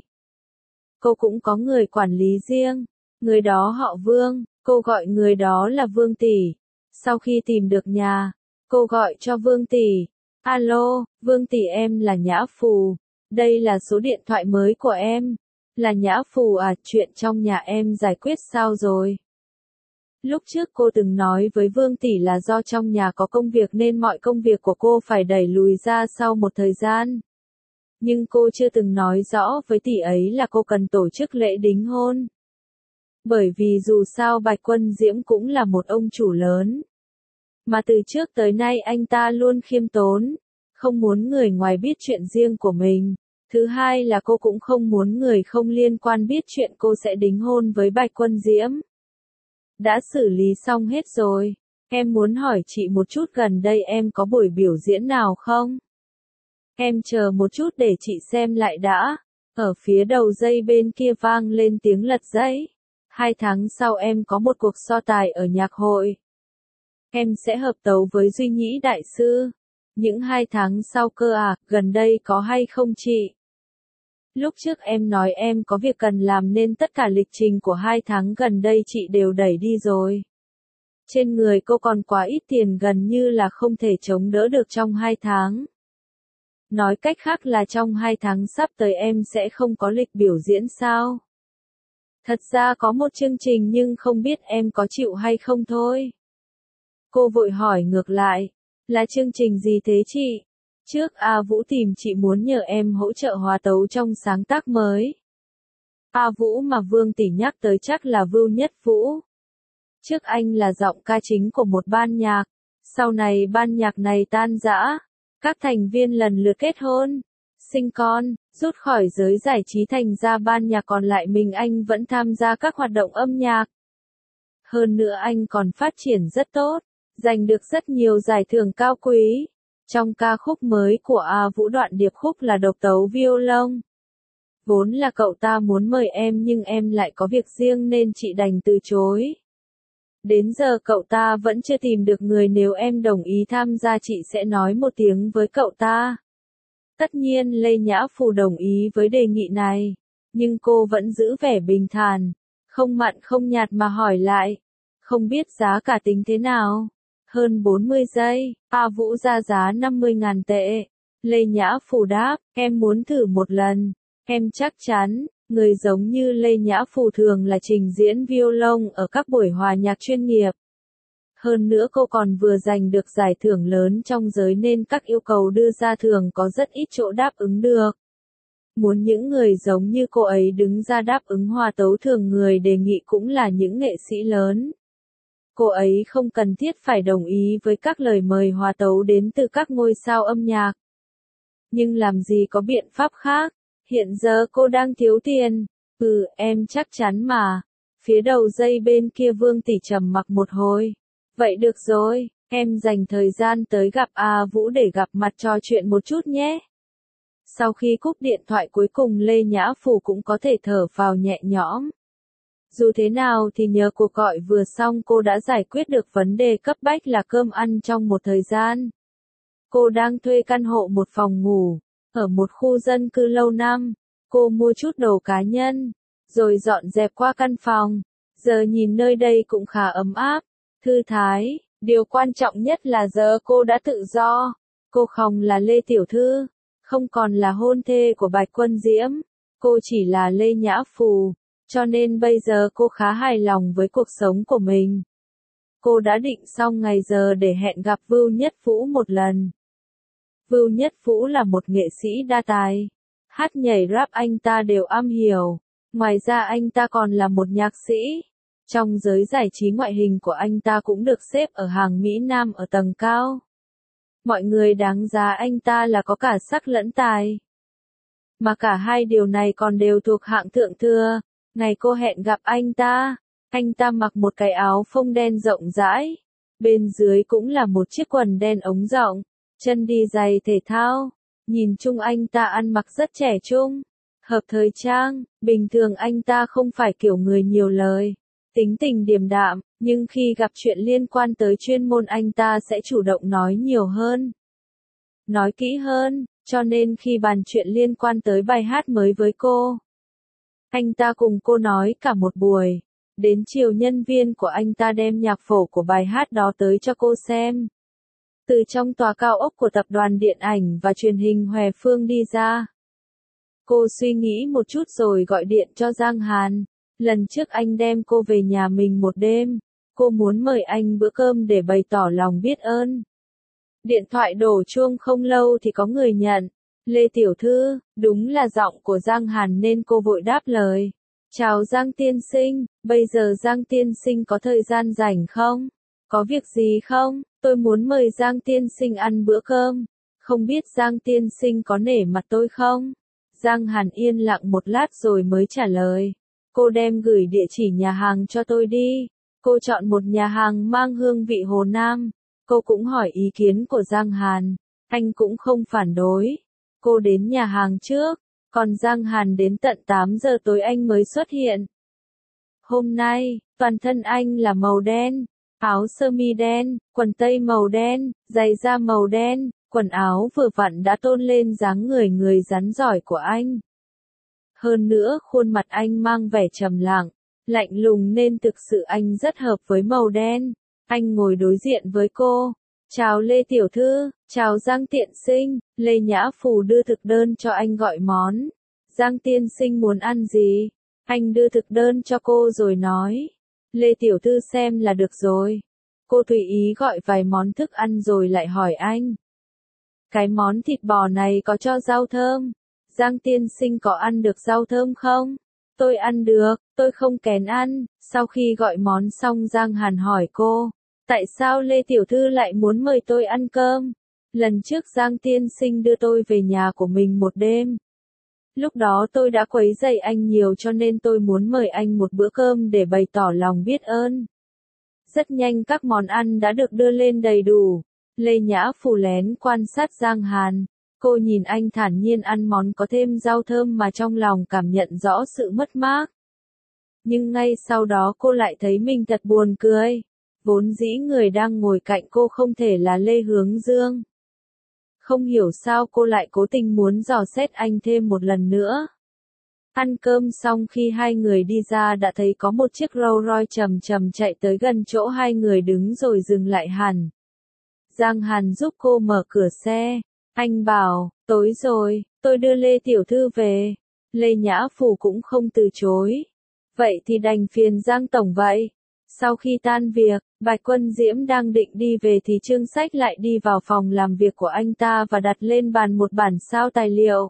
Cô cũng có người quản lý riêng, người đó họ Vương, cô gọi người đó là Vương Tỷ. Sau khi tìm được nhà, cô gọi cho Vương Tỷ. Alo, Vương Tỷ, em là Nhã Phù. Đây là số điện thoại mới của em. Là Nhã Phù à, chuyện trong nhà em giải quyết sao rồi? Lúc trước cô từng nói với Vương Tỷ là do trong nhà có công việc nên mọi công việc của cô phải đẩy lùi ra sau một thời gian. Nhưng cô chưa từng nói rõ với tỷ ấy là cô cần tổ chức lễ đính hôn. Bởi vì dù sao Bạch Quân Diễm cũng là một ông chủ lớn. Mà từ trước tới nay anh ta luôn khiêm tốn, không muốn người ngoài biết chuyện riêng của mình. Thứ hai là cô cũng không muốn người không liên quan biết chuyện cô sẽ đính hôn với Bạch Quân Diễm. Đã xử lý xong hết rồi. Em muốn hỏi chị một chút, gần đây em có buổi biểu diễn nào không? Em chờ một chút để chị xem lại đã. Ở phía đầu dây bên kia vang lên tiếng lật giấy. Hai tháng sau em có một cuộc so tài ở nhạc hội. Em sẽ hợp tấu với Duy Nhĩ Đại Sư. Những hai tháng sau cơ à, gần đây có hay không chị? Lúc trước em nói em có việc cần làm nên tất cả lịch trình của hai tháng gần đây chị đều đẩy đi rồi. Trên người cô còn quá ít tiền, gần như là không thể chống đỡ được trong hai tháng. Nói cách khác là trong hai tháng sắp tới em sẽ không có lịch biểu diễn sao? Thật ra có một chương trình nhưng không biết em có chịu hay không thôi. Cô vội hỏi ngược lại, là chương trình gì thế chị? Trước A Vũ tìm chị muốn nhờ em hỗ trợ hòa tấu trong sáng tác mới. A Vũ mà Vương tỷ nhắc tới chắc là Vưu Nhất Vũ. Trước anh là giọng ca chính của một ban nhạc, sau này ban nhạc này tan rã, các thành viên lần lượt kết hôn, sinh con, rút khỏi giới giải trí, thành ra ban nhạc còn lại mình anh vẫn tham gia các hoạt động âm nhạc. Hơn nữa anh còn phát triển rất tốt, giành được rất nhiều giải thưởng cao quý. Trong ca khúc mới của A Vũ, đoạn điệp khúc là độc tấu violon. Vốn là cậu ta muốn mời em nhưng em lại có việc riêng nên chị đành từ chối. Đến giờ cậu ta vẫn chưa tìm được người, nếu em đồng ý tham gia chị sẽ nói một tiếng với cậu ta. Tất nhiên Lê Nhã Phù đồng ý với đề nghị này, nhưng cô vẫn giữ vẻ bình thản, không mặn không nhạt mà hỏi lại, không biết giá cả tính thế nào? Hơn bốn mươi giây, A Vũ ra giá năm mươi ngàn tệ. Lê Nhã Phù đáp, em muốn thử một lần. Em chắc chắn, người giống như Lê Nhã Phù thường là trình diễn violon ở các buổi hòa nhạc chuyên nghiệp. Hơn nữa cô còn vừa giành được giải thưởng lớn trong giới nên các yêu cầu đưa ra thường có rất ít chỗ đáp ứng được. Muốn những người giống như cô ấy đứng ra đáp ứng hòa tấu, thường người đề nghị cũng là những nghệ sĩ lớn. Cô ấy không cần thiết phải đồng ý với các lời mời hòa tấu đến từ các ngôi sao âm nhạc. Nhưng làm gì có biện pháp khác, hiện giờ cô đang thiếu tiền. Ừ, em chắc chắn mà. Phía đầu dây bên kia Vương tỷ trầm mặc một hồi. Vậy được rồi, em dành thời gian tới gặp A Vũ để gặp mặt trò chuyện một chút nhé. Sau khi cúp điện thoại cuối cùng Lê Nhã Phù cũng có thể thở phào nhẹ nhõm. Dù thế nào thì nhờ cuộc gọi vừa xong cô đã giải quyết được vấn đề cấp bách là cơm ăn trong một thời gian. Cô đang thuê căn hộ một phòng ngủ, ở một khu dân cư lâu năm. Cô mua chút đồ cá nhân, rồi dọn dẹp qua căn phòng. Giờ nhìn nơi đây cũng khá ấm áp, thư thái. Điều quan trọng nhất là giờ cô đã tự do. Cô không là Lê Tiểu Thư, không còn là hôn thê của Bạch Quân Diễm. Cô chỉ là Lê Nhã Phù. Cho nên bây giờ cô khá hài lòng với cuộc sống của mình. Cô đã định xong ngày giờ để hẹn gặp Vưu Nhất Vũ một lần. Vưu Nhất Vũ là một nghệ sĩ đa tài. Hát nhảy rap anh ta đều am hiểu. Ngoài ra anh ta còn là một nhạc sĩ. Trong giới giải trí ngoại hình của anh ta cũng được xếp ở hàng Mỹ Nam ở tầng cao. Mọi người đáng giá anh ta là có cả sắc lẫn tài. Mà cả hai điều này còn đều thuộc hạng thượng thừa. Ngày cô hẹn gặp anh ta, anh ta mặc một cái áo phông đen rộng rãi. Bên dưới cũng là một chiếc quần đen ống rộng, chân đi giày thể thao. Nhìn chung anh ta ăn mặc rất trẻ trung, hợp thời trang. Bình thường anh ta không phải kiểu người nhiều lời, tính tình điềm đạm, nhưng khi gặp chuyện liên quan tới chuyên môn anh ta sẽ chủ động nói nhiều hơn, nói kỹ hơn, cho nên khi bàn chuyện liên quan tới bài hát mới với cô, anh ta cùng cô nói cả một buổi. Đến chiều nhân viên của anh ta đem nhạc phổ của bài hát đó tới cho cô xem. Từ trong tòa cao ốc của tập đoàn điện ảnh và truyền hình Hòe Phương đi ra. Cô suy nghĩ một chút rồi gọi điện cho Giang Hàn. Lần trước anh đem cô về nhà mình một đêm. Cô muốn mời anh bữa cơm để bày tỏ lòng biết ơn. Điện thoại đổ chuông không lâu thì có người nhận. Lê tiểu thư, đúng là giọng của Giang Hàn nên cô vội đáp lời. Chào Giang tiên sinh, bây giờ Giang tiên sinh có thời gian rảnh không? Có việc gì không? Tôi muốn mời Giang tiên sinh ăn bữa cơm. Không biết Giang tiên sinh có nể mặt tôi không? Giang Hàn yên lặng một lát rồi mới trả lời. Cô đem gửi địa chỉ nhà hàng cho tôi đi. Cô chọn một nhà hàng mang hương vị Hồ Nam. Cô cũng hỏi ý kiến của Giang Hàn. Anh cũng không phản đối. Cô đến nhà hàng trước. Còn Giang Hàn đến tận tám giờ tối anh mới xuất hiện. Hôm nay, toàn thân anh là màu đen. Áo sơ mi đen, quần tây màu đen, giày da màu đen. Quần áo vừa vặn đã tôn lên dáng người người rắn giỏi của anh. Hơn nữa khuôn mặt anh mang vẻ trầm lặng, lạnh lùng nên thực sự anh rất hợp với màu đen. Anh ngồi đối diện với cô. Chào Lê tiểu thư, chào Giang tiện sinh. Lê Nhã Phù đưa thực đơn cho anh gọi món. Giang tiên sinh muốn ăn gì? Anh đưa thực đơn cho cô rồi nói. Lê tiểu thư xem là được rồi. Cô tùy ý gọi vài món thức ăn rồi lại hỏi anh. Cái món thịt bò này có cho rau thơm. Giang tiên sinh có ăn được rau thơm không? Tôi ăn được, tôi không kén ăn. Sau khi gọi món xong Giang Hàn hỏi cô. Tại sao Lê tiểu thư lại muốn mời tôi ăn cơm? Lần trước Giang tiên sinh đưa tôi về nhà của mình một đêm. Lúc đó tôi đã quấy rầy anh nhiều cho nên tôi muốn mời anh một bữa cơm để bày tỏ lòng biết ơn. Rất nhanh các món ăn đã được đưa lên đầy đủ. Lê Nhã Phù lén quan sát Giang Hàn. Cô nhìn anh thản nhiên ăn món có thêm rau thơm mà trong lòng cảm nhận rõ sự mất mát. Nhưng ngay sau đó cô lại thấy mình thật buồn cười. Vốn dĩ người đang ngồi cạnh cô không thể là Lê Hướng Dương. Không hiểu sao cô lại cố tình muốn dò xét anh thêm một lần nữa. Ăn cơm xong khi hai người đi ra đã thấy có một chiếc Rolls Royce chầm chầm chạy tới gần chỗ hai người đứng rồi dừng lại hẳn. Giang Hàn giúp cô mở cửa xe. Anh bảo, tối rồi, tôi đưa Lê tiểu thư về. Lê Nhã Phù cũng không từ chối. Vậy thì đành phiền Giang tổng vậy. Sau khi tan việc, Bạch Quân Diễm đang định đi về thì Trương Sách lại đi vào phòng làm việc của anh ta và đặt lên bàn một bản sao tài liệu.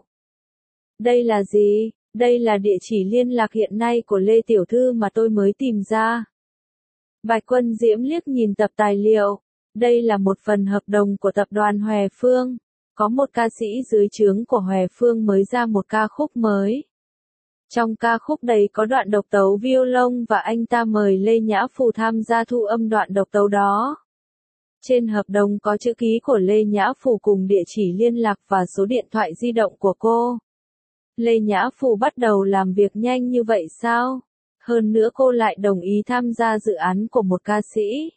Đây là gì? Đây là địa chỉ liên lạc hiện nay của Lê tiểu thư mà tôi mới tìm ra. Bạch Quân Diễm liếc nhìn tập tài liệu. Đây là một phần hợp đồng của tập đoàn Hòe Phương. Có một ca sĩ dưới trướng của Hòe Phương mới ra một ca khúc mới. Trong ca khúc đấy có đoạn độc tấu violon và anh ta mời Lê Nhã Phù tham gia thu âm đoạn độc tấu đó. Trên hợp đồng có chữ ký của Lê Nhã Phù cùng địa chỉ liên lạc và số điện thoại di động của cô. Lê Nhã Phù bắt đầu làm việc nhanh như vậy sao? Hơn nữa cô lại đồng ý tham gia dự án của một ca sĩ.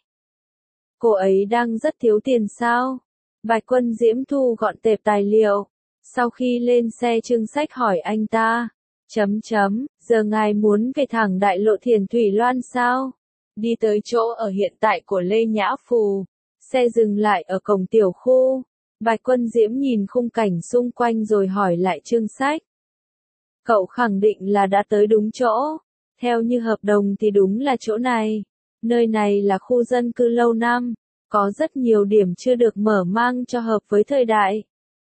Cô ấy đang rất thiếu tiền sao? Bạch Quân Diễm thu gọn tệp tài liệu. Sau khi lên xe Trương Sách hỏi anh ta. Chấm chấm, giờ ngài muốn về thẳng đại lộ Thiền Thủy Loan sao? Đi tới chỗ ở hiện tại của Lê Nhã Phù. Xe dừng lại ở cổng tiểu khu. Bạch Quân Diễm nhìn khung cảnh xung quanh rồi hỏi lại Trương Sách. Cậu khẳng định là đã tới đúng chỗ. Theo như hợp đồng thì đúng là chỗ này. Nơi này là khu dân cư lâu năm. Có rất nhiều điểm chưa được mở mang cho hợp với thời đại.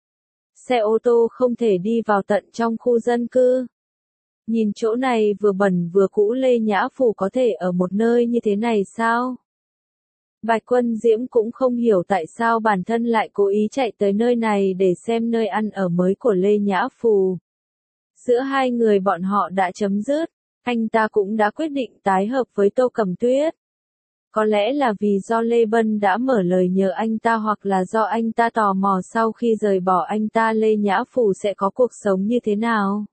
Xe ô tô không thể đi vào tận trong khu dân cư. Nhìn chỗ này vừa bẩn vừa cũ Lê Nhã Phù có thể ở một nơi như thế này sao? Bạch Quân Diễm cũng không hiểu tại sao bản thân lại cố ý chạy tới nơi này để xem nơi ăn ở mới của Lê Nhã Phù. Giữa hai người bọn họ đã chấm dứt, anh ta cũng đã quyết định tái hợp với Tô Cẩm Tuyết. Có lẽ là vì do Lê Bân đã mở lời nhờ anh ta hoặc là do anh ta tò mò sau khi rời bỏ anh ta Lê Nhã Phù sẽ có cuộc sống như thế nào.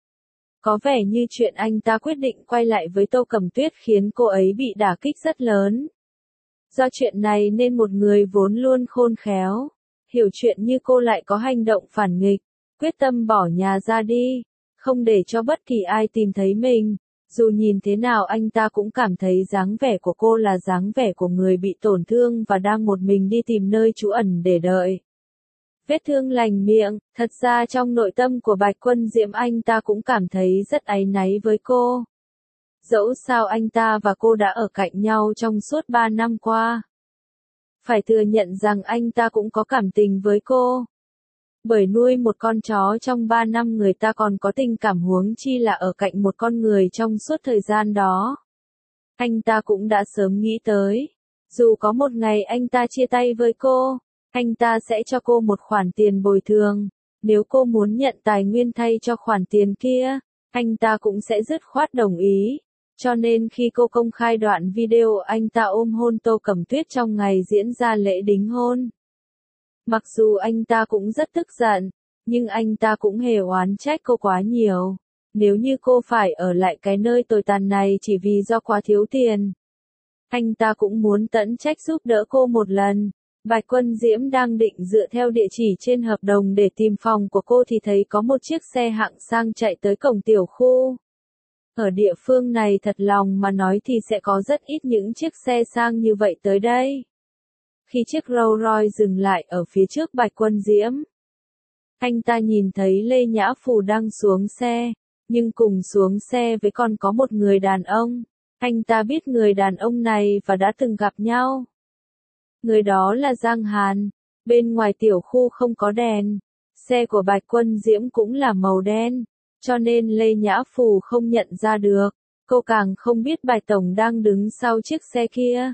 Có vẻ như chuyện anh ta quyết định quay lại với Tô Cẩm Tuyết khiến cô ấy bị đả kích rất lớn. Do chuyện này nên một người vốn luôn khôn khéo, hiểu chuyện như cô lại có hành động phản nghịch, quyết tâm bỏ nhà ra đi, không để cho bất kỳ ai tìm thấy mình. Dù nhìn thế nào anh ta cũng cảm thấy dáng vẻ của cô là dáng vẻ của người bị tổn thương và đang một mình đi tìm nơi trú ẩn để đợi. Vết thương lành miệng, thật ra trong nội tâm của Bạch Quân Diễm anh ta cũng cảm thấy rất áy náy với cô. Dẫu sao anh ta và cô đã ở cạnh nhau trong suốt ba năm qua. Phải thừa nhận rằng anh ta cũng có cảm tình với cô. Bởi nuôi một con chó trong ba năm người ta còn có tình cảm, huống chi là ở cạnh một con người trong suốt thời gian đó. Anh ta cũng đã sớm nghĩ tới, dù có một ngày anh ta chia tay với cô, anh ta sẽ cho cô một khoản tiền bồi thường. Nếu cô muốn nhận tài nguyên thay cho khoản tiền kia, anh ta cũng sẽ dứt khoát đồng ý. Cho nên khi cô công khai đoạn video anh ta ôm hôn Tô Cẩm Tuyết trong ngày diễn ra lễ đính hôn, mặc dù anh ta cũng rất tức giận, nhưng anh ta cũng hề oán trách cô quá nhiều. Nếu như cô phải ở lại cái nơi tồi tàn này chỉ vì do quá thiếu tiền, anh ta cũng muốn tận trách giúp đỡ cô một lần. Bạch Quân Diễm đang định dựa theo địa chỉ trên hợp đồng để tìm phòng của cô thì thấy có một chiếc xe hạng sang chạy tới cổng tiểu khu. Ở địa phương này thật lòng mà nói thì sẽ có rất ít những chiếc xe sang như vậy tới đây. Khi chiếc Rolls Royce dừng lại ở phía trước Bạch Quân Diễm, anh ta nhìn thấy Lê Nhã Phù đang xuống xe, nhưng cùng xuống xe với còn có một người đàn ông. Anh ta biết người đàn ông này và đã từng gặp nhau. Người đó là Giang Hàn. Bên ngoài tiểu khu không có đèn, xe của Bạch Quân Diễm cũng là màu đen, cho nên Lê Nhã Phù không nhận ra được. Cô càng không biết Bạch Tổng đang đứng sau chiếc xe kia.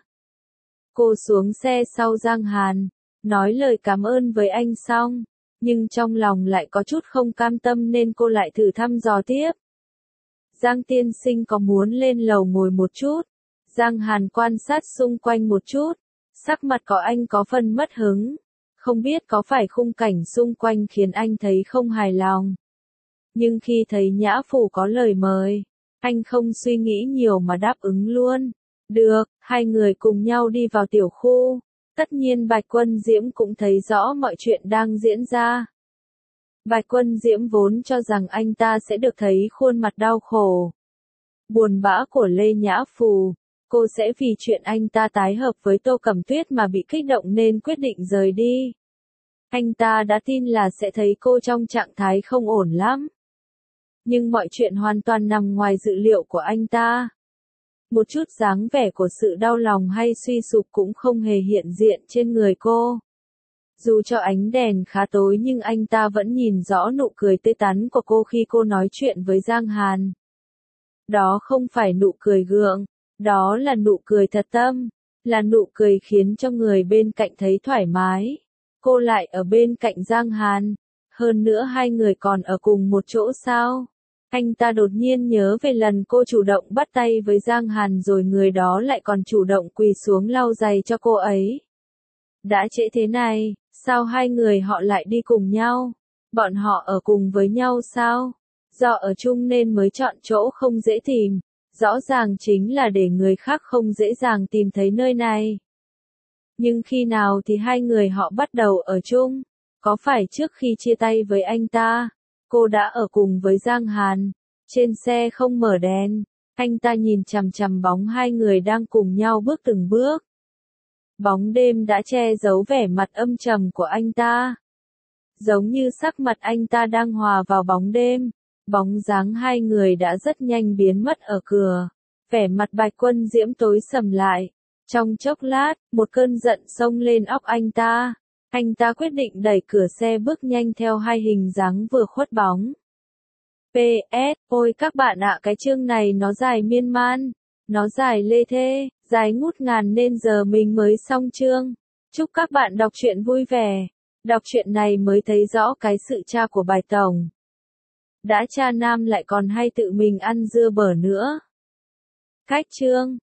Cô xuống xe sau Giang Hàn, nói lời cảm ơn với anh xong, nhưng trong lòng lại có chút không cam tâm nên cô lại thử thăm dò tiếp. Giang tiên sinh có muốn lên lầu ngồi một chút? Giang Hàn quan sát xung quanh một chút, sắc mặt của anh có phần mất hứng. Không biết có phải khung cảnh xung quanh khiến anh thấy không hài lòng. Nhưng khi thấy Nhã Phù có lời mời, anh không suy nghĩ nhiều mà đáp ứng luôn. Được, hai người cùng nhau đi vào tiểu khu. Tất nhiên Bạch Quân Diễm cũng thấy rõ mọi chuyện đang diễn ra. Bạch Quân Diễm vốn cho rằng anh ta sẽ được thấy khuôn mặt đau khổ, buồn bã của Lê Nhã Phù. Cô sẽ vì chuyện anh ta tái hợp với Tô Cẩm Tuyết mà bị kích động nên quyết định rời đi. Anh ta đã tin là sẽ thấy cô trong trạng thái không ổn lắm. Nhưng mọi chuyện hoàn toàn nằm ngoài dự liệu của anh ta. Một chút dáng vẻ của sự đau lòng hay suy sụp cũng không hề hiện diện trên người cô. Dù cho ánh đèn khá tối nhưng anh ta vẫn nhìn rõ nụ cười tươi tắn của cô khi cô nói chuyện với Giang Hàn. Đó không phải nụ cười gượng, đó là nụ cười thật tâm, là nụ cười khiến cho người bên cạnh thấy thoải mái. Cô lại ở bên cạnh Giang Hàn, hơn nữa hai người còn ở cùng một chỗ sao? Anh ta đột nhiên nhớ về lần cô chủ động bắt tay với Giang Hàn rồi người đó lại còn chủ động quỳ xuống lau giày cho cô ấy. Đã trễ thế này, sao hai người họ lại đi cùng nhau? Bọn họ ở cùng với nhau sao? Do ở chung nên mới chọn chỗ không dễ tìm. Rõ ràng chính là để người khác không dễ dàng tìm thấy nơi này. Nhưng khi nào thì hai người họ bắt đầu ở chung? Có phải trước khi chia tay với anh ta, cô đã ở cùng với Giang Hàn? Trên xe không mở đèn, anh ta nhìn chằm chằm bóng hai người đang cùng nhau bước từng bước. Bóng đêm đã che giấu vẻ mặt âm trầm của anh ta. Giống như sắc mặt anh ta đang hòa vào bóng đêm. Bóng dáng hai người đã rất nhanh biến mất ở cửa. Vẻ mặt Bạch Quân Diễm tối sầm lại. Trong chốc lát, một cơn giận xông lên óc anh ta. Anh ta quyết định đẩy cửa xe bước nhanh theo hai hình dáng vừa khuất bóng. pê ét, ôi các bạn ạ, cái chương này nó dài miên man. Nó dài lê thê, dài ngút ngàn nên giờ mình mới xong chương. Chúc các bạn đọc truyện vui vẻ. Đọc truyện này mới thấy rõ cái sự cha của Bạch Tổng. Đã cha nam lại còn hay tự mình ăn dưa bở nữa. Cách chương